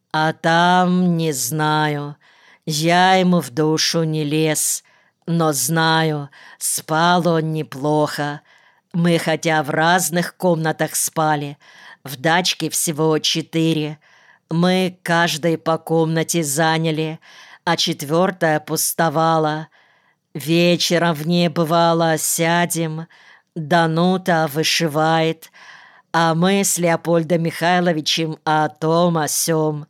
А там не знаю, я ему в душу не лез, но знаю, спал он неплохо. Мы хотя в разных комнатах спали, в дачке всего 4. Мы каждой по комнате заняли, а 4-я пустовала. Вечером в ней бывало сядем, Данута вышивает, а мы с Леопольдом Михайловичем о том о сём.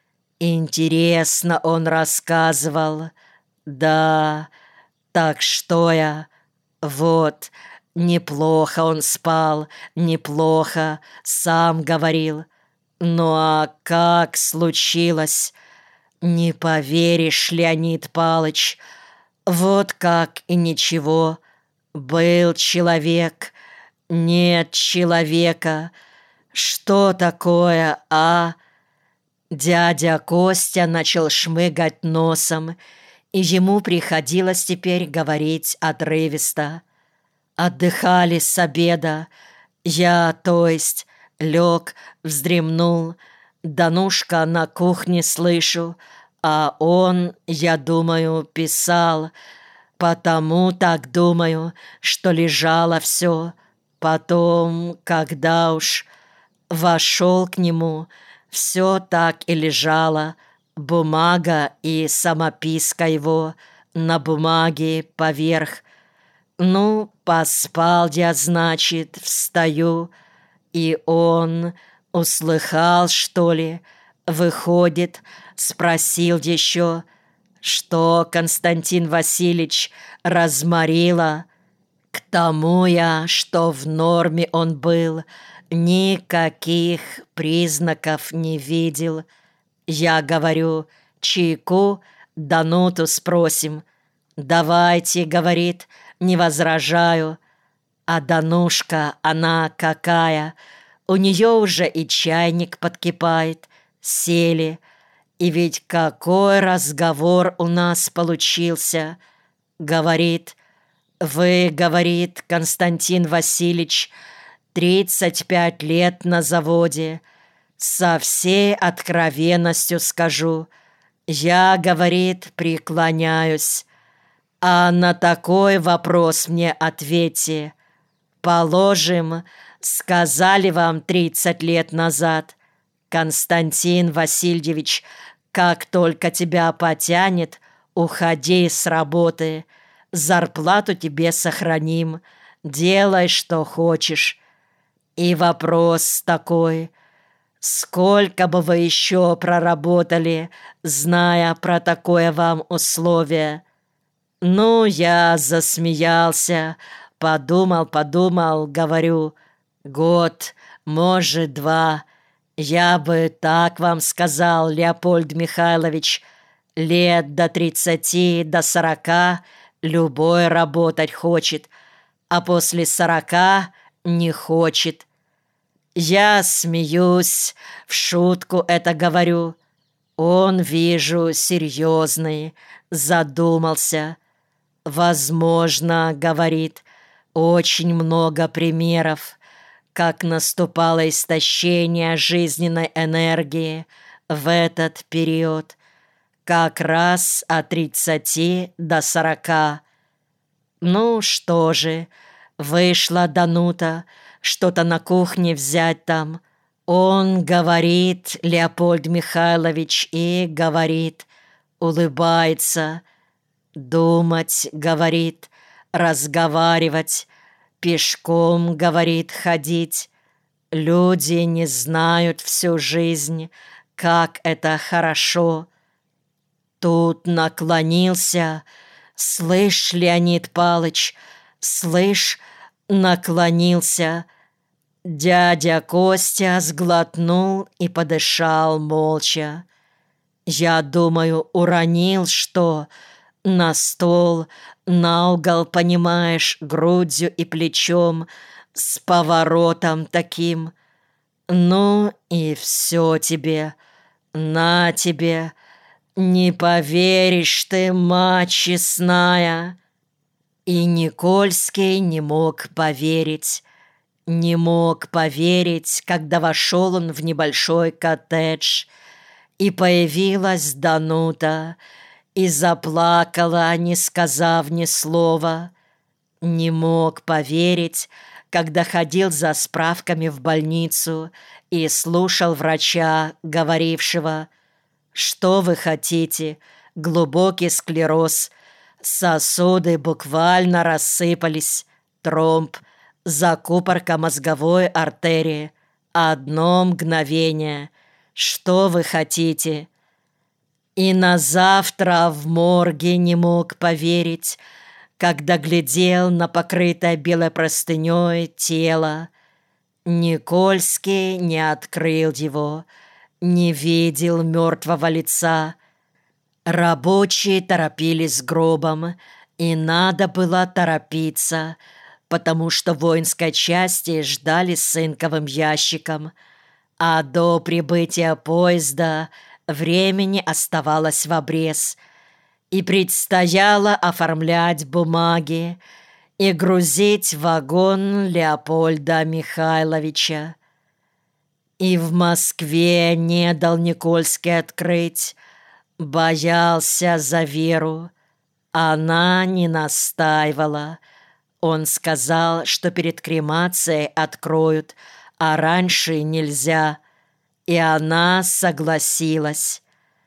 Интересно он рассказывал. Да, так что я... Вот, неплохо он спал, неплохо, сам говорил. Ну а как случилось? Не поверишь, Леонид Палыч, вот как и ничего. Был человек, нет человека. Что такое, а? Дядя Костя начал шмыгать носом, и ему приходилось теперь говорить отрывисто. Отдыхали с обеда. Я, то есть, лег, вздремнул. Данушка на кухне слышу, а он, я думаю, писал. Потому так думаю, что лежало все. Потом, когда уж вошел к нему, все так и лежало. Бумага и самописка его на бумаге поверх. Ну, поспал я, значит, встаю, и он услыхал, что ли, выходит, спросил еще, что Константин Васильевич разморила. К тому я, что в норме он был, никаких признаков не видел. Я говорю, чайку, Дануту спросим. «Давайте», — говорит, — «не возражаю». А Данушка, она какая, у нее уже и чайник подкипает. Сели, и ведь какой разговор у нас получился. Говорит, вы, говорит, Константин Васильевич, 35 лет на заводе. Со всей откровенностью скажу, я, говорит, преклоняюсь. А на такой вопрос мне ответьте. Положим, сказали вам 30 лет назад: Константин Васильевич, как только тебя потянет, уходи с работы. Зарплату тебе сохраним. Делай, что хочешь. И вопрос такой: сколько бы вы еще проработали, зная про такое вам условие? Ну, я засмеялся, подумал, говорю, год, может, 2. Я бы так вам сказал, Леопольд Михайлович, лет до 30, до 40 любой работать хочет, а после 40 не хочет. Я смеюсь, в шутку это говорю. Он, вижу, серьезный, задумался. «Возможно, — говорит, — очень много примеров, как наступало истощение жизненной энергии в этот период, как раз от 30 до 40. Ну что же, вышла Данута, что-то на кухне взять там. Он говорит, Леопольд Михайлович, и говорит, улыбается. Думать, говорит, разговаривать, пешком, говорит, ходить. Люди не знают всю жизнь, как это хорошо. Тут наклонился. Слышь, Леонид Палыч, слышь, наклонился. Дядя Костя сглотнул и подышал молча. Я думаю, уронил что? На стол, на угол, понимаешь, грудью и плечом, с поворотом таким. Ну и все тебе, на тебе, не поверишь ты, мать честная. И Никольский не мог поверить. Не мог поверить, когда вошел он в небольшой коттедж. И появилась Данута, и заплакала, не сказав ни слова. Не мог поверить, когда ходил за справками в больницу и слушал врача, говорившего: «Что вы хотите? Глубокий склероз. Сосуды буквально рассыпались. Тромб. Закупорка мозговой артерии. Одно мгновение. Что вы хотите?» И на завтра в морге не мог поверить, когда глядел на покрытое белой простыней тело. Никольский не открыл его, не видел мертвого лица. Рабочие торопились с гробом, и надо было торопиться, потому что в воинской части ждали с цинковым ящиком, а до прибытия поезда времени оставалось в обрез, и предстояло оформлять бумаги и грузить в вагон Леопольда Михайловича. И в Москве не дал Никольский открыть, боялся за Веру. Она не настаивала. Он сказал, что перед кремацией откроют, а раньше нельзя. И она согласилась.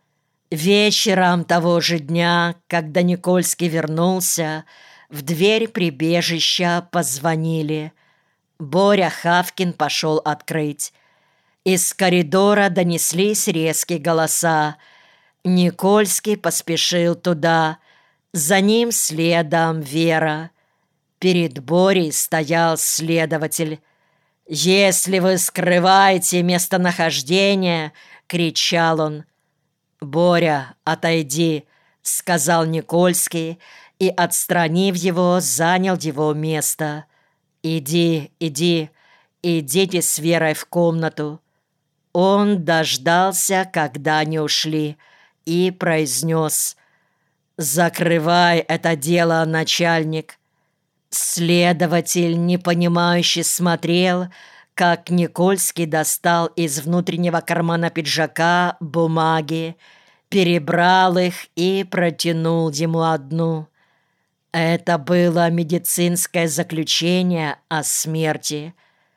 Вечером того же дня, когда Никольский вернулся, в дверь прибежища позвонили. Боря Хавкин пошел открыть. Из коридора донеслись резкие голоса. Никольский поспешил туда. За ним следом Вера. Перед Борей стоял следователь. «Если вы скрываете местонахождение!» — кричал он. «Боря, отойди!» — сказал Никольский и, отстранив его, занял его место. Идите с Верой в комнату». Он дождался, когда они ушли, и произнес: «Закрывай это дело, начальник». Следователь, непонимающе смотрел, как Никольский достал из внутреннего кармана пиджака бумаги, перебрал их и протянул ему одну. Это было медицинское заключение о смерти.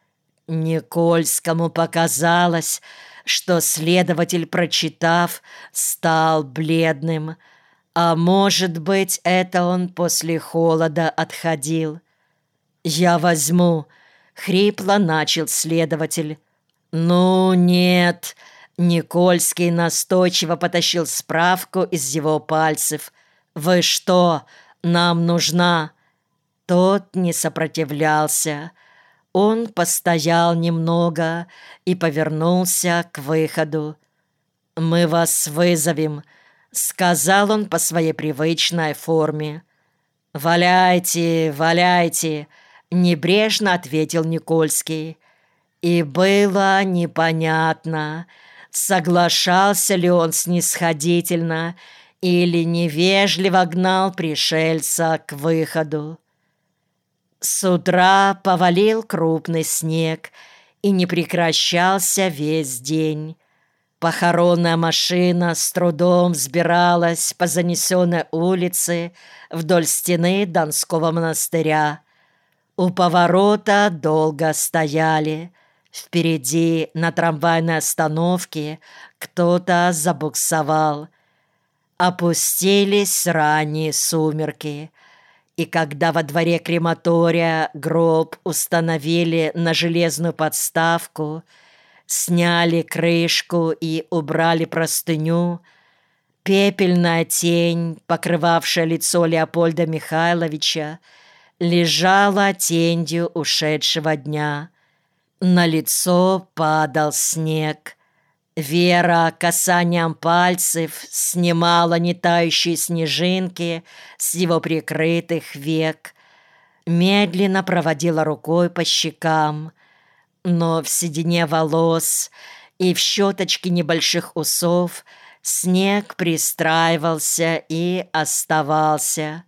Никольскому показалось, что следователь, прочитав, стал бледным. А может быть, это он после холода отходил. «Я возьму», — хрипло начал следователь. «Ну, нет», — Никольский настойчиво потащил справку из его пальцев. «Вы что, нам нужна?» Тот не сопротивлялся. Он постоял немного и повернулся к выходу. «Мы вас вызовем», — сказал он по своей привычной форме. «Валяйте, валяйте», — небрежно ответил Никольский. И было непонятно, соглашался ли он снисходительно или невежливо гнал пришельца к выходу. С утра повалил крупный снег и не прекращался весь день. Похоронная машина с трудом взбиралась по занесенной улице вдоль стены Донского монастыря. У поворота долго стояли. Впереди на трамвайной остановке кто-то забуксовал. Опустились ранние сумерки, и когда во дворе крематория гроб установили на железную подставку, сняли крышку и убрали простыню, пепельная тень, покрывавшая лицо Леопольда Михайловича, лежала тенью ушедшего дня. На лицо падал снег. Вера касанием пальцев снимала нетающие снежинки с его прикрытых век, медленно проводила рукой по щекам, но в седине волос и в щеточке небольших усов снег пристраивался и оставался.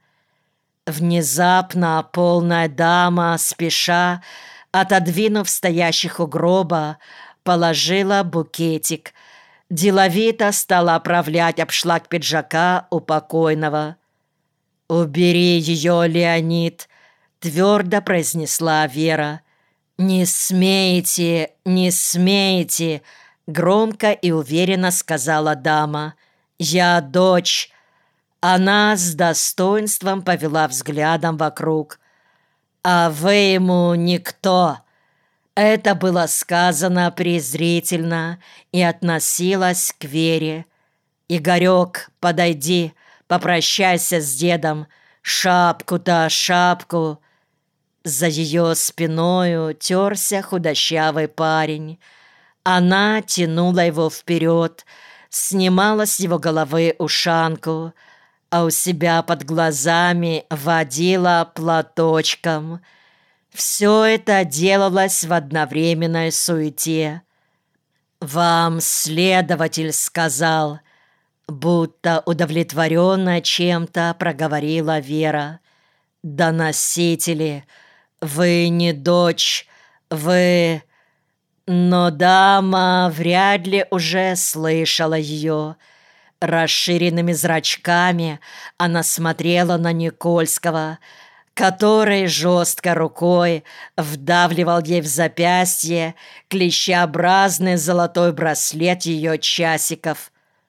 Внезапно полная дама, спеша, отодвинув стоящих у гроба, положила букетик, деловито стала оправлять обшлаг пиджака у покойного. «Убери ее, Леонид!» — твердо произнесла Вера. «Не смейте, не смейте!» — громко и уверенно сказала дама. «Я дочь!» Она с достоинством повела взглядом вокруг. «А вы ему никто!» Это было сказано презрительно и относилось к Вере. «Игорек, подойди, попрощайся с дедом. Шапку-то, шапку!» За ее спиною терся худощавый парень. Она тянула его вперед, снимала с его головы ушанку, а у себя под глазами водила платочком. Все это делалось в одновременной суете. «Вам следователь сказал», будто удовлетворенно чем-то проговорила Вера. «Доносители, вы не дочь, вы...» Но дама вряд ли уже слышала ее. Расширенными зрачками она смотрела на Никольского, который жестко рукой вдавливал ей в запястье клещеобразный золотой браслет ее часиков.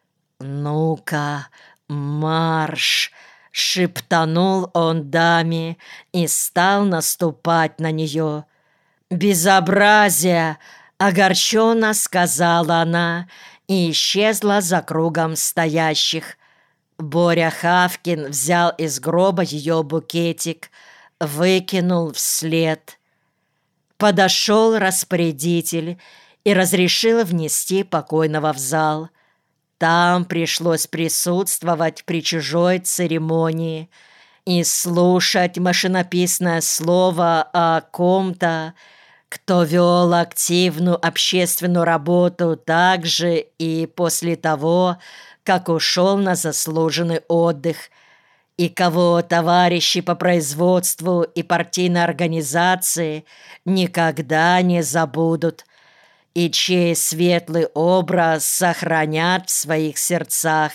«Ну-ка, марш!» — шептанул он даме и стал наступать на нее. «Безобразие!» — огорченно сказала она и исчезла за кругом стоящих. Боря Хавкин взял из гроба ее букетик, выкинул вслед. Подошел распорядитель и разрешил внести покойного в зал. Там пришлось присутствовать при чужой церемонии и слушать машинописное слово о ком-то, кто вел активную общественную работу также и после того, как ушел на заслуженный отдых, и кого товарищи по производству и партийной организации никогда не забудут, и чей светлый образ сохранят в своих сердцах.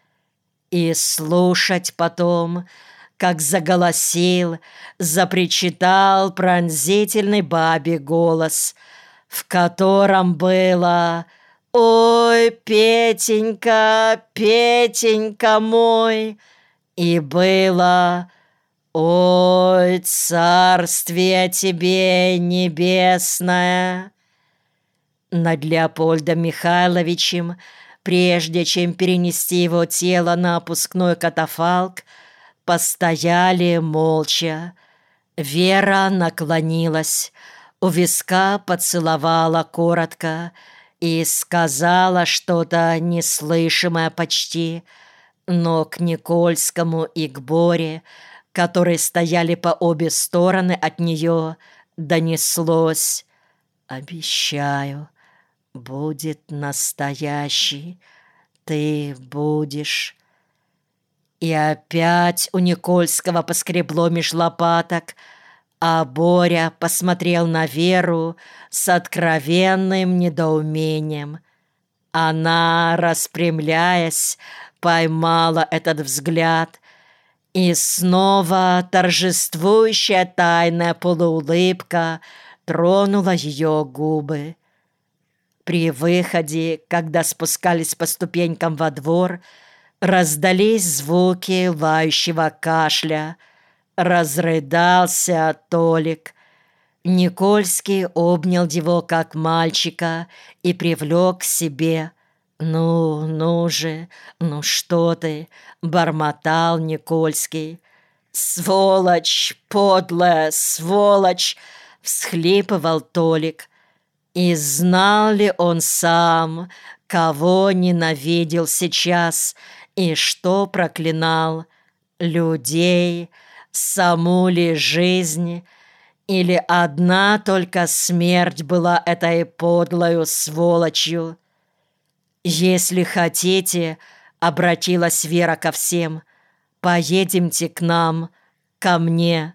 И слушать потом, как заголосил, запричитал пронзительный бабий голос, в котором было «Ой, Петенька, Петенька мой!» и было «Ой, царствие тебе небесное!» Над Леопольдом Михайловичем, прежде чем перенести его тело на опускной катафалк, постояли молча. Вера наклонилась, у виска поцеловала коротко и сказала что-то неслышимое почти, но к Никольскому и к Боре, которые стояли по обе стороны от нее, донеслось: «Обещаю, будет настоящий, ты будешь». И опять у Никольского поскребло меж лопаток, а Боря посмотрел на Веру с откровенным недоумением. Она, распрямляясь, поймала этот взгляд, и снова торжествующая тайная полуулыбка тронула ее губы. При выходе, когда спускались по ступенькам во двор, раздались звуки лающего кашля. Разрыдался Толик. Никольский обнял его как мальчика и привлек к себе. «Ну же, ну что ты?» — бормотал Никольский. «Сволочь, подлая сволочь!» — всхлипывал Толик. И знал ли он сам, кого ненавидел сейчас и что проклинал? Людей, саму ли жизнь, или одна только смерть была этой подлою сволочью? «Если хотите, — обратилась Вера ко всем, — поедемте к нам, ко мне».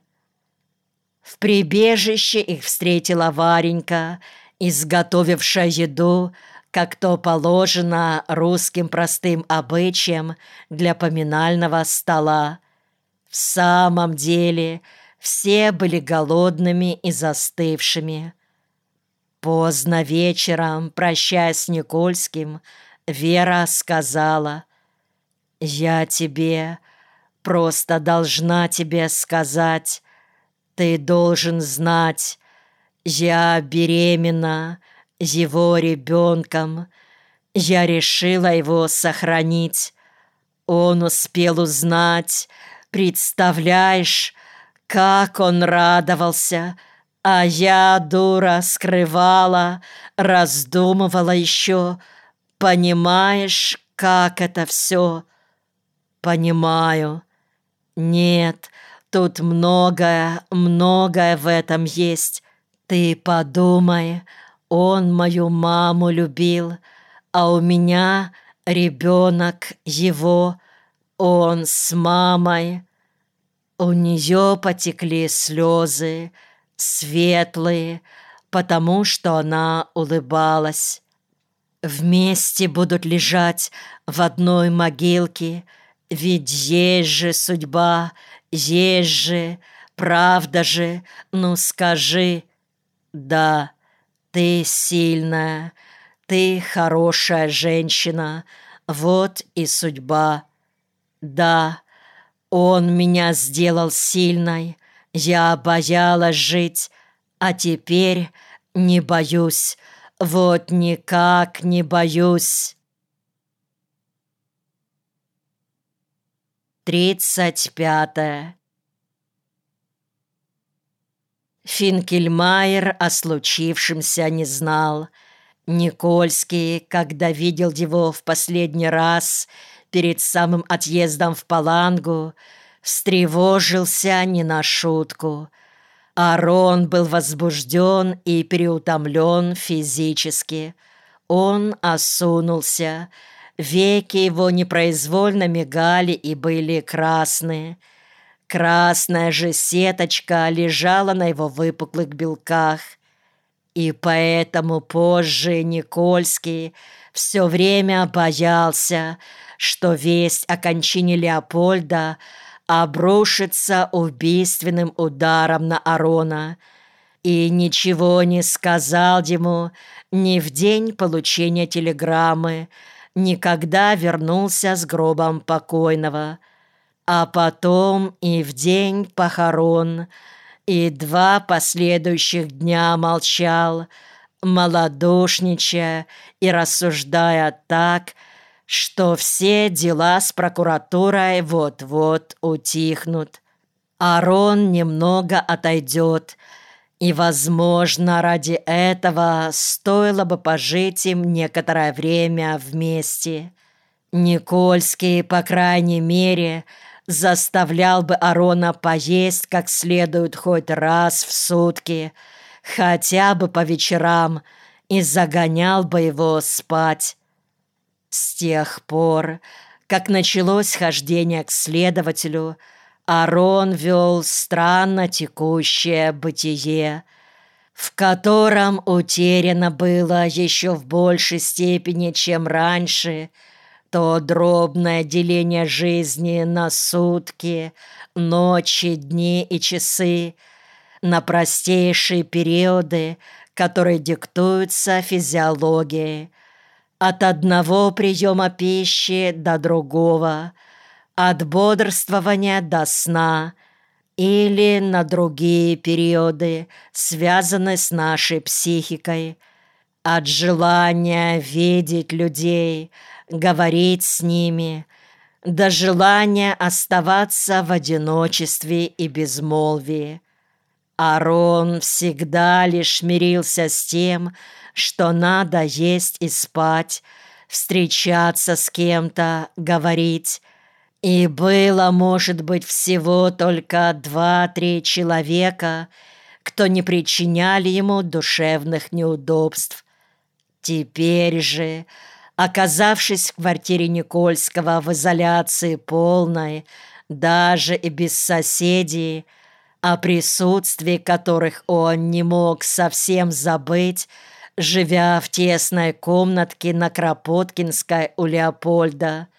В прибежище их встретила Варенька, изготовившая еду, как то положено русским простым обычаям для поминального стола. В самом деле все были голодными и застывшими. Поздно вечером, прощаясь с Никольским, Вера сказала: «Я тебе, просто должна тебе сказать, ты должен знать, я беременна его ребенком, я решила его сохранить. Он успел узнать, представляешь, как он радовался, а я, дура, скрывала, раздумывала еще. Понимаешь, как это все?» «Понимаю. Нет, тут многое, многое в этом есть. Ты подумай, он мою маму любил, а у меня ребенок его, он с мамой». У нее потекли слезы, светлые, потому что она улыбалась. Вместе будут лежать в одной могилке, ведь есть же судьба, есть же, правда же, ну скажи. Да, ты сильная, ты хорошая женщина, вот и судьба. Да, он меня сделал сильной, я боялась жить, а теперь не боюсь, вот никак не боюсь. 35. Финкельмайер о случившемся не знал. Никольский, когда видел его в последний раз перед самым отъездом в Палангу, встревожился не на шутку. Арон был возбужден и переутомлен физически. Он осунулся, веки его непроизвольно мигали и были красные. Красная же сеточка лежала на его выпуклых белках. И поэтому позже Никольский все время боялся, что весть о кончине Леопольда обрушится убийственным ударом на Арона, и ничего не сказал ему ни в день получения телеграммы, ни когда вернулся с гробом покойного, а потом и в день похорон, и 2 последующих дня молчал, малодушничая и рассуждая так, что все дела с прокуратурой вот-вот утихнут. Арон немного отойдет, и, возможно, ради этого стоило бы пожить им некоторое время вместе. Никольский, по крайней мере, заставлял бы Арона поесть как следует хоть раз в сутки, хотя бы по вечерам, и загонял бы его спать. С тех пор, как началось хождение к следователю, Арон вел странно текущее бытие, в котором утеряно было еще в большей степени, чем раньше, то дробное деление жизни на сутки, ночи, дни и часы, на простейшие периоды, которые диктуются физиологией, от одного приема пищи до другого, от бодрствования до сна или на другие периоды, связанные с нашей психикой, от желания видеть людей, говорить с ними, до желания оставаться в одиночестве и безмолвии. Арон всегда лишь мирился с тем, что надо есть и спать, встречаться с кем-то, говорить. И было, может быть, всего только 2-3 человека, кто не причиняли ему душевных неудобств. Теперь же, оказавшись в квартире Никольского в изоляции полной, даже и без соседей, о присутствии которых он не мог совсем забыть, живя в тесной комнатке на Кропоткинской у Леопольда.